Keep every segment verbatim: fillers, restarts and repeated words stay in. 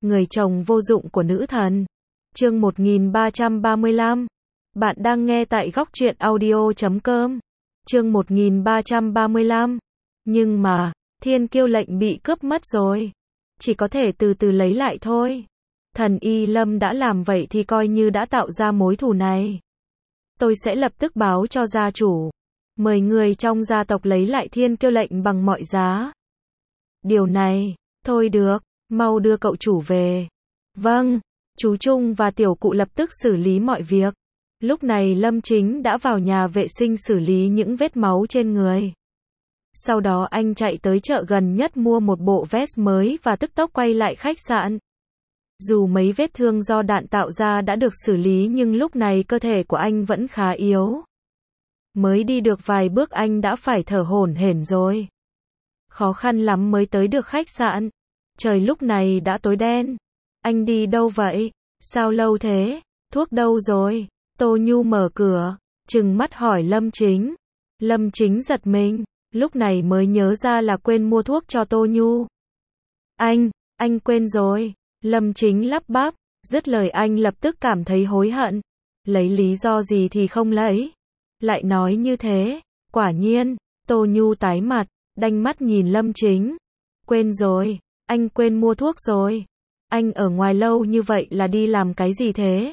Người chồng vô dụng của nữ thần. Chương một nghìn ba trăm ba mươi lăm. Bạn đang nghe tại góc truyện audio chấm com. Chương một nghìn ba trăm ba mươi lăm. Nhưng mà, thiên kiêu lệnh bị cướp mất rồi. Chỉ có thể từ từ lấy lại thôi. Thần Y Lâm đã làm vậy thì coi như đã tạo ra mối thù này. Tôi sẽ lập tức báo cho gia chủ. Mời người trong gia tộc lấy lại thiên kiêu lệnh bằng mọi giá. Điều này, thôi được, mau đưa cậu chủ về. Vâng, chú Trung và tiểu cụ lập tức xử lý mọi việc. Lúc này Lâm Chính đã vào nhà vệ sinh xử lý những vết máu trên người. Sau đó anh chạy tới chợ gần nhất mua một bộ vest mới và tức tốc quay lại khách sạn. Dù mấy vết thương do đạn tạo ra đã được xử lý nhưng lúc này cơ thể của anh vẫn khá yếu. Mới đi được vài bước anh đã phải thở hổn hển rồi. Khó khăn lắm mới tới được khách sạn. Trời lúc này đã tối đen. Anh đi đâu vậy? Sao lâu thế? Thuốc đâu rồi? Tô Nhu mở cửa, trừng mắt hỏi Lâm Chính. Lâm Chính giật mình, lúc này mới nhớ ra là quên mua thuốc cho Tô Nhu. Anh, anh quên rồi. Lâm Chính lắp bắp, dứt lời anh lập tức cảm thấy hối hận. Lấy lý do gì thì không lấy. Lại nói như thế, quả nhiên, Tô Nhu tái mặt, đanh mắt nhìn Lâm Chính. Quên rồi, anh quên mua thuốc rồi. Anh ở ngoài lâu như vậy là đi làm cái gì thế?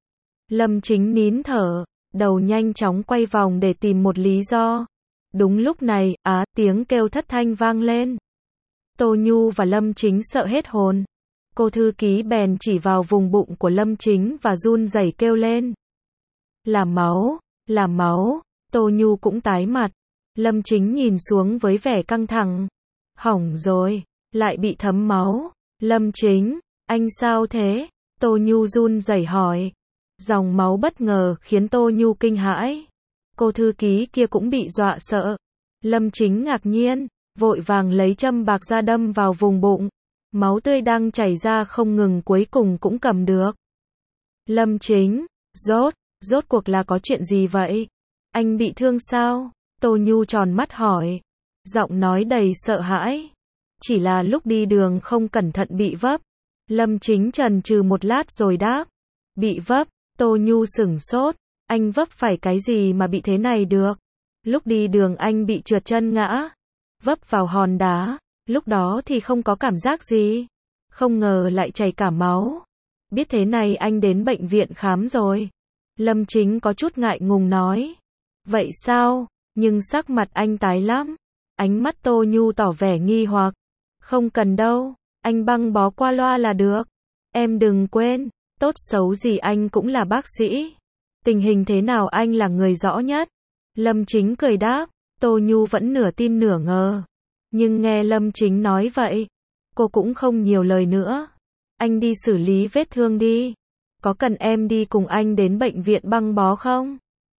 Lâm Chính nín thở, đầu nhanh chóng quay vòng để tìm một lý do. Đúng lúc này, á, tiếng kêu thất thanh vang lên. Tô Nhu và Lâm Chính sợ hết hồn. Cô thư ký bèn chỉ vào vùng bụng của Lâm Chính và run rẩy kêu lên. Là máu, là máu. Tô Nhu cũng tái mặt. Lâm Chính nhìn xuống với vẻ căng thẳng. Hỏng rồi, lại bị thấm máu. Lâm Chính, anh sao thế? Tô Nhu run rẩy hỏi. Dòng máu bất ngờ khiến Tô Nhu kinh hãi. Cô thư ký kia cũng bị dọa sợ. Lâm Chính ngạc nhiên, vội vàng lấy châm bạc ra đâm vào vùng bụng. Máu tươi đang chảy ra không ngừng cuối cùng cũng cầm được. Lâm Chính, rốt, rốt cuộc là có chuyện gì vậy? Anh bị thương sao? Tô Nhu tròn mắt hỏi. Giọng nói đầy sợ hãi. Chỉ là lúc đi đường không cẩn thận bị vấp. Lâm Chính chần chừ một lát rồi đáp. Bị vấp. Tô Nhu sửng sốt. Anh vấp phải cái gì mà bị thế này được? Lúc đi đường anh bị trượt chân ngã. Vấp vào hòn đá. Lúc đó thì không có cảm giác gì. Không ngờ lại chảy cả máu. Biết thế này anh đến bệnh viện khám rồi. Lâm Chính có chút ngại ngùng nói. Vậy sao? Nhưng sắc mặt anh tái lắm. Ánh mắt Tô Nhu tỏ vẻ nghi hoặc. Không cần đâu. Anh băng bó qua loa là được. Em đừng quên. Tốt xấu gì anh cũng là bác sĩ. Tình hình thế nào anh là người rõ nhất. Lâm Chính cười đáp. Tô Nhu vẫn nửa tin nửa ngờ. Nhưng nghe Lâm Chính nói vậy, cô cũng không nhiều lời nữa. Anh đi xử lý vết thương đi. Có cần em đi cùng anh đến bệnh viện băng bó không?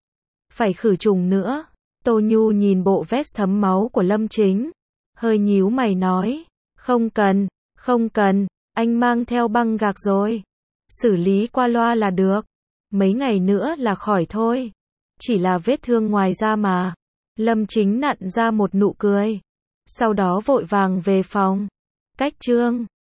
Phải khử trùng nữa. Tô Nhu nhìn bộ vest thấm máu của Lâm Chính. Hơi nhíu mày nói. Không cần, không cần, anh mang theo băng gạc rồi. Xử lý qua loa là được. Mấy ngày nữa là khỏi thôi. Chỉ là vết thương ngoài da mà. Lâm Chính nặn ra một nụ cười. Sau đó vội vàng về phòng. Cách chương